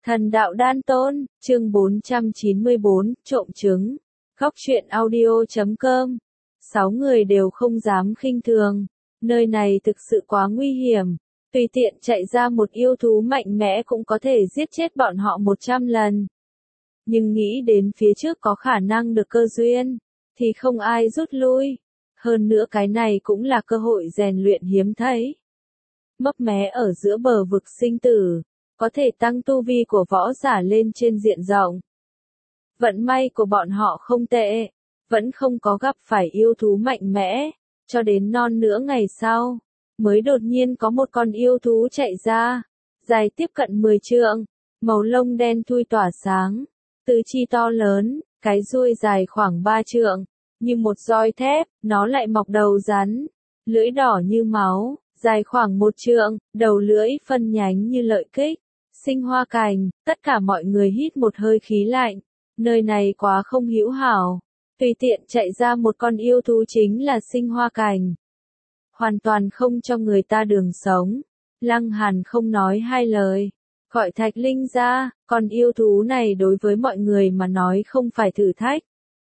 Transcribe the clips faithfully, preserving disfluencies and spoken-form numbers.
Thần đạo đan tôn, chương bốn trăm chín mươi bốn, trộm trứng. Góc truyện audio chấm com. Sáu người đều không dám khinh thường. Nơi này thực sự quá nguy hiểm. Tùy tiện chạy ra một yêu thú mạnh mẽ cũng có thể giết chết bọn họ một trăm lần. Nhưng nghĩ đến phía trước có khả năng được cơ duyên, thì không ai rút lui. Hơn nữa cái này cũng là cơ hội rèn luyện hiếm thấy. Mấp mé ở giữa bờ vực sinh tử, có thể tăng tu vi của võ giả lên trên diện rộng. Vận may của bọn họ không tệ, vẫn không có gặp phải yêu thú mạnh mẽ, cho đến non nửa ngày sau, mới đột nhiên có một con yêu thú chạy ra, dài tiếp cận mười trượng, màu lông đen thui tỏa sáng, tứ chi to lớn, cái ruồi dài khoảng ba trượng, như một roi thép, nó lại mọc đầu rắn, lưỡi đỏ như máu, dài khoảng một trượng, đầu lưỡi phân nhánh như lợi kích, sinh hoa cành. Tất cả mọi người hít một hơi khí lạnh, nơi này quá không hữu hảo, tùy tiện chạy ra một con yêu thú chính là sinh hoa cành, hoàn toàn không cho người ta đường sống. Lăng Hàn không nói hai lời, gọi Thạch Linh ra. Con yêu thú này đối với mọi người mà nói không phải thử thách,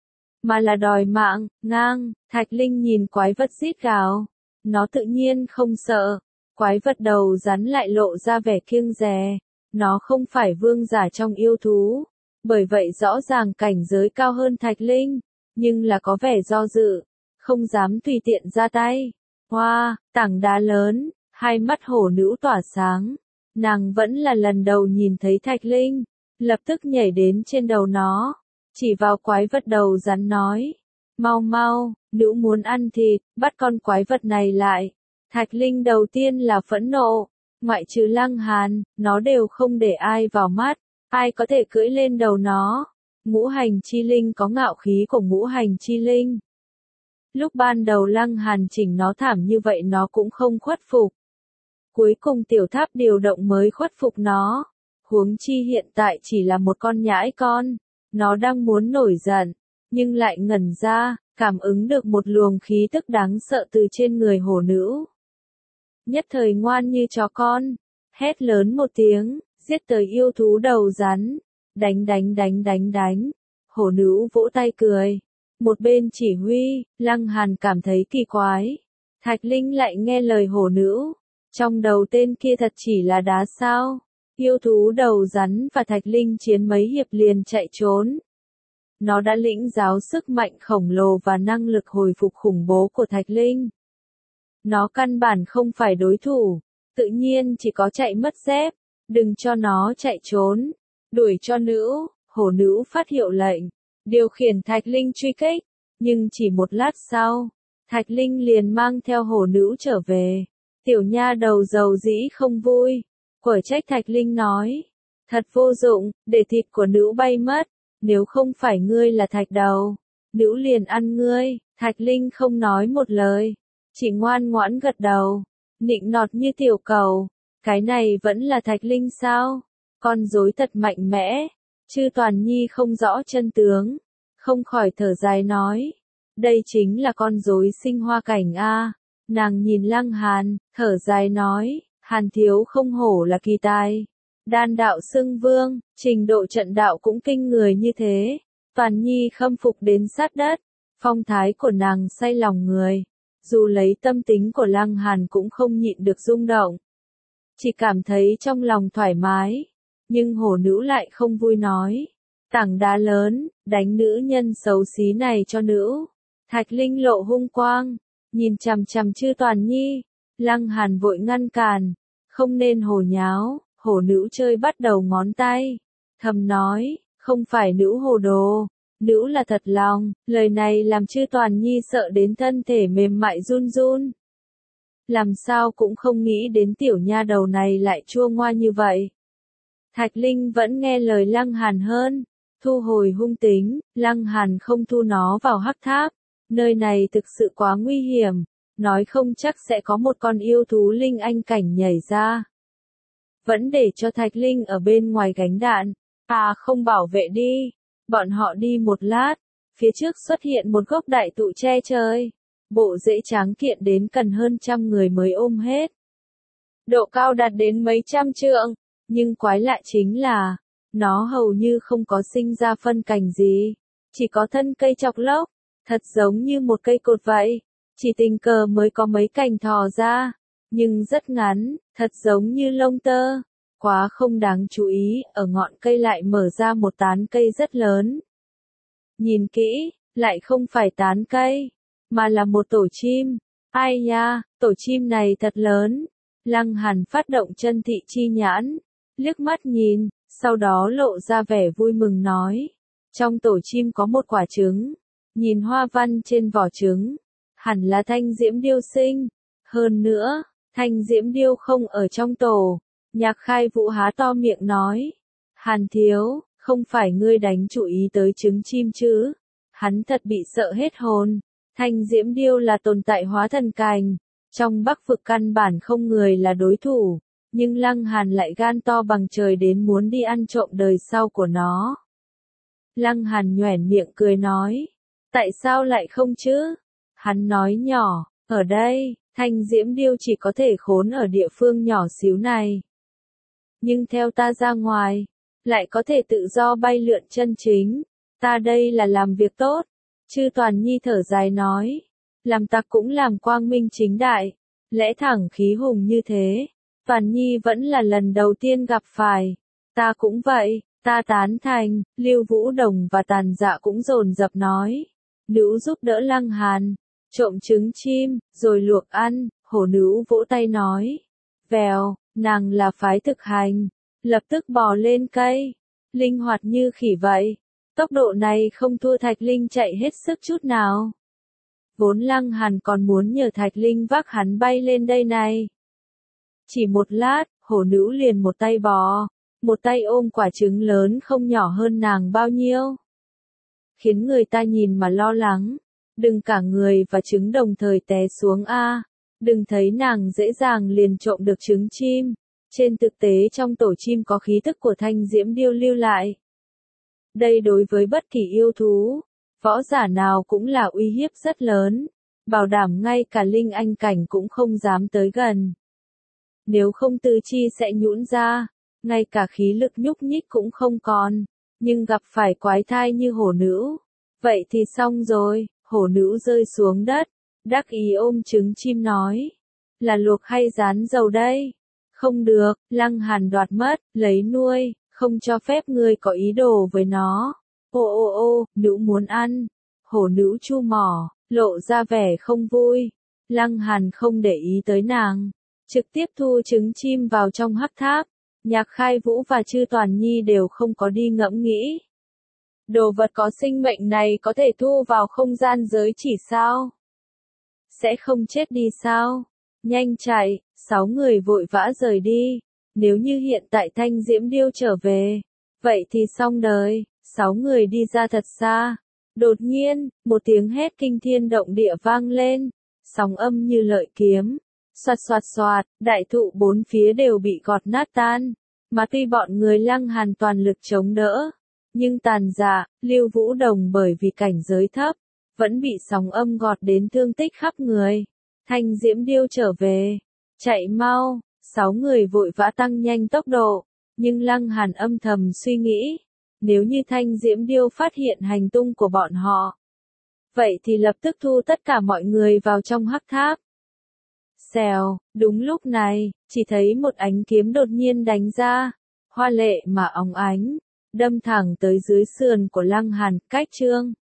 mà là đòi mạng. Ngang, Thạch Linh nhìn quái vật rít gào, nó tự nhiên không sợ. Quái vật đầu rắn lại lộ ra vẻ kiêng dè, nó không phải vương giả trong yêu thú, bởi vậy rõ ràng cảnh giới cao hơn Thạch Linh, nhưng là có vẻ do dự, không dám tùy tiện ra tay. Hoa, tảng đá lớn, hai mắt hổ nữ tỏa sáng, nàng vẫn là lần đầu nhìn thấy Thạch Linh, lập tức nhảy đến trên đầu nó, chỉ vào quái vật đầu rắn nói, mau mau, nữ muốn ăn thịt, bắt con quái vật này lại. Thạch Linh đầu tiên là phẫn nộ, ngoại trừ Lăng Hàn, nó đều không để ai vào mắt, ai có thể cưỡi lên đầu nó. Ngũ hành chi linh có ngạo khí của ngũ hành chi linh. Lúc ban đầu Lăng Hàn chỉnh nó thảm như vậy nó cũng không khuất phục. Cuối cùng tiểu tháp điều động mới khuất phục nó. Huống chi hiện tại chỉ là một con nhãi con, nó đang muốn nổi giận, nhưng lại ngẩn ra, cảm ứng được một luồng khí tức đáng sợ từ trên người hổ nữ. Nhất thời ngoan như chó con, hét lớn một tiếng, giết tới yêu thú đầu rắn, đánh đánh đánh đánh đánh. Hổ nữ vỗ tay cười, một bên chỉ huy. Lăng Hàn cảm thấy kỳ quái, Thạch Linh lại nghe lời hổ nữ, trong đầu tên kia thật chỉ là đá sao. Yêu thú đầu rắn và Thạch Linh chiến mấy hiệp liền chạy trốn. Nó đã lĩnh giáo sức mạnh khổng lồ và năng lực hồi phục khủng bố của Thạch Linh. Nó căn bản không phải đối thủ, tự nhiên chỉ có chạy mất dép. Đừng cho nó chạy trốn, đuổi cho nữ. Hổ nữ phát hiệu lệnh, điều khiển Thạch Linh truy kích, nhưng chỉ một lát sau, Thạch Linh liền mang theo hổ nữ trở về. Tiểu nha đầu dầu dĩ không vui, quở trách Thạch Linh nói, thật vô dụng, để thịt của nữ bay mất, nếu không phải ngươi là thạch đầu, nữ liền ăn ngươi. Thạch Linh không nói một lời, chỉ ngoan ngoãn gật đầu, nịnh nọt như tiểu cầu. Cái này vẫn là Thạch Linh sao? Con rối thật mạnh mẽ. Chư Toàn Nhi không rõ chân tướng, không khỏi thở dài nói, đây chính là con rối sinh hoa cảnh a. Nàng nhìn Lăng Hàn, thở dài nói, Hàn thiếu không hổ là kỳ tài, đan đạo xưng vương, trình độ trận đạo cũng kinh người như thế. Toàn Nhi khâm phục đến sát đất, phong thái của nàng say lòng người, dù lấy tâm tính của Lăng Hàn cũng không nhịn được rung động, chỉ cảm thấy trong lòng thoải mái. Nhưng hổ nữ lại không vui nói, tảng đá lớn, đánh nữ nhân xấu xí này cho nữ. Thạch Linh lộ hung quang, nhìn chằm chằm Chư Toàn Nhi. Lăng Hàn vội ngăn cản, không nên hồ nháo. Hổ nữ chơi bắt đầu ngón tay, thầm nói, không phải nữ hồ đồ, nữ là thật lòng. Lời này làm Chư Toàn Nhi sợ đến thân thể mềm mại run run. Làm sao cũng không nghĩ đến tiểu nha đầu này lại chua ngoa như vậy. Thạch Linh vẫn nghe lời Lăng Hàn hơn, thu hồi hung tính. Lăng Hàn không thu nó vào hắc tháp, nơi này thực sự quá nguy hiểm, nói không chắc sẽ có một con yêu thú linh anh cảnh nhảy ra. Vẫn để cho Thạch Linh ở bên ngoài gánh đạn, à không bảo vệ đi. Bọn họ đi một lát, phía trước xuất hiện một gốc đại thụ che trời, bộ rễ tráng kiện đến cần hơn trăm người mới ôm hết. Độ cao đạt đến mấy trăm trượng. Nhưng quái lạ chính là, Nó hầu như không có sinh ra phân cảnh gì, chỉ có thân cây chọc lốc, thật giống như một cây cột vậy, chỉ tình cờ mới có mấy cành thò ra, nhưng rất ngắn, thật giống như lông tơ, quá không đáng chú ý, ở ngọn cây lại mở ra một tán cây rất lớn. Nhìn kỹ, lại không phải tán cây, mà là một tổ chim. Ai nha, tổ chim này thật lớn. Lăng Hàn phát động chân thị chi nhãn, liếc mắt nhìn, sau đó lộ ra vẻ vui mừng nói. Trong tổ chim có một quả trứng, nhìn hoa văn trên vỏ trứng, hẳn là thanh diễm điêu sinh. Hơn nữa, thanh diễm điêu không ở trong tổ. Nhạc Khai Vũ há to miệng nói. Hàn thiếu, không phải ngươi đánh chủ ý tới trứng chim chứ? Hắn thật bị sợ hết hồn. Thanh diễm điêu là tồn tại hóa thần cành. Trong Bắc vực căn bản không người là đối thủ. Nhưng Lăng Hàn lại gan to bằng trời đến muốn đi ăn trộm đời sau của nó. Lăng Hàn nhoẻn miệng cười nói. Tại sao lại không chứ? Hắn nói nhỏ, ở đây, thanh diễm điêu chỉ có thể khốn ở địa phương nhỏ xíu này. Nhưng theo ta ra ngoài, lại có thể tự do bay lượn chân chính. Ta đây là làm việc tốt. Chư Toàn Nhi thở dài nói. Làm tặc cũng làm quang minh chính đại. Lẽ thẳng khí hùng như thế. Toàn Nhi vẫn là lần đầu tiên gặp phải. Ta cũng vậy, ta tán thành. Lưu Vũ Đồng và Tàn Dạ cũng dồn dập nói. Nữ giúp đỡ Lăng Hàn. Trộm trứng chim, rồi luộc ăn. Hổ nữ vỗ tay nói. Vèo, nàng là phái thực hành. Lập tức bò lên cây. Linh hoạt như khỉ vậy. Tốc độ này không thua Thạch Linh chạy hết sức chút nào. Vốn Lăng Hàn còn muốn nhờ Thạch Linh vác hắn bay lên đây này. Chỉ một lát, hổ nữ liền một tay bò, một tay ôm quả trứng lớn không nhỏ hơn nàng bao nhiêu. Khiến người ta nhìn mà lo lắng. Đừng cả người và trứng đồng thời té xuống a. Đừng thấy nàng dễ dàng liền trộm được trứng chim. Trên thực tế trong tổ chim có khí tức của thanh diễm điêu lưu lại. Đây đối với bất kỳ yêu thú, võ giả nào cũng là uy hiếp rất lớn. Bảo đảm ngay cả linh anh cảnh cũng không dám tới gần. Nếu không tứ chi sẽ nhũn ra, ngay cả khí lực nhúc nhích cũng không còn. Nhưng gặp phải quái thai như hổ nữ, vậy thì xong rồi. Hổ nữ rơi xuống đất, đắc ý ôm trứng chim nói. Là luộc hay rán dầu đây? Không được, Lăng Hàn đoạt mất, lấy nuôi, không cho phép ngươi có ý đồ với nó. Ô ô ô, nữ muốn ăn. Hổ nữ chu mỏ, lộ ra vẻ không vui. Lăng Hàn không để ý tới nàng, trực tiếp thu trứng chim vào trong hắc tháp. Nhạc Khai Vũ và Chư Toàn Nhi đều không có đi ngẫm nghĩ. Đồ vật có sinh mệnh này có thể thu vào không gian giới chỉ sao? Sẽ không chết đi sao? Nhanh chạy, sáu người vội vã rời đi. Nếu như hiện tại thanh diễm điêu trở về, vậy thì xong đời. Sáu người đi ra thật xa. Đột nhiên, một tiếng hét kinh thiên động địa vang lên. Sóng âm như lợi kiếm. Xoạt xoạt xoạt, đại thụ bốn phía đều bị gọt nát tan. Mà tuy bọn người Lăng Hàn toàn lực chống đỡ, nhưng Tàn Dạ, Lưu Vũ Đồng bởi vì cảnh giới thấp, vẫn bị sóng âm gọt đến thương tích khắp người. Thanh diễm điêu trở về. Chạy mau, sáu người vội vã tăng nhanh tốc độ. Nhưng Lăng Hàn âm thầm suy nghĩ. Nếu như thanh diễm điêu phát hiện hành tung của bọn họ, vậy thì lập tức thu tất cả mọi người vào trong hắc tháp. Xèo, đúng lúc này, chỉ thấy một ánh kiếm đột nhiên đánh ra. Hoa lệ mà óng ánh. Đâm thẳng tới dưới sườn của Lăng Hàn, cách chương.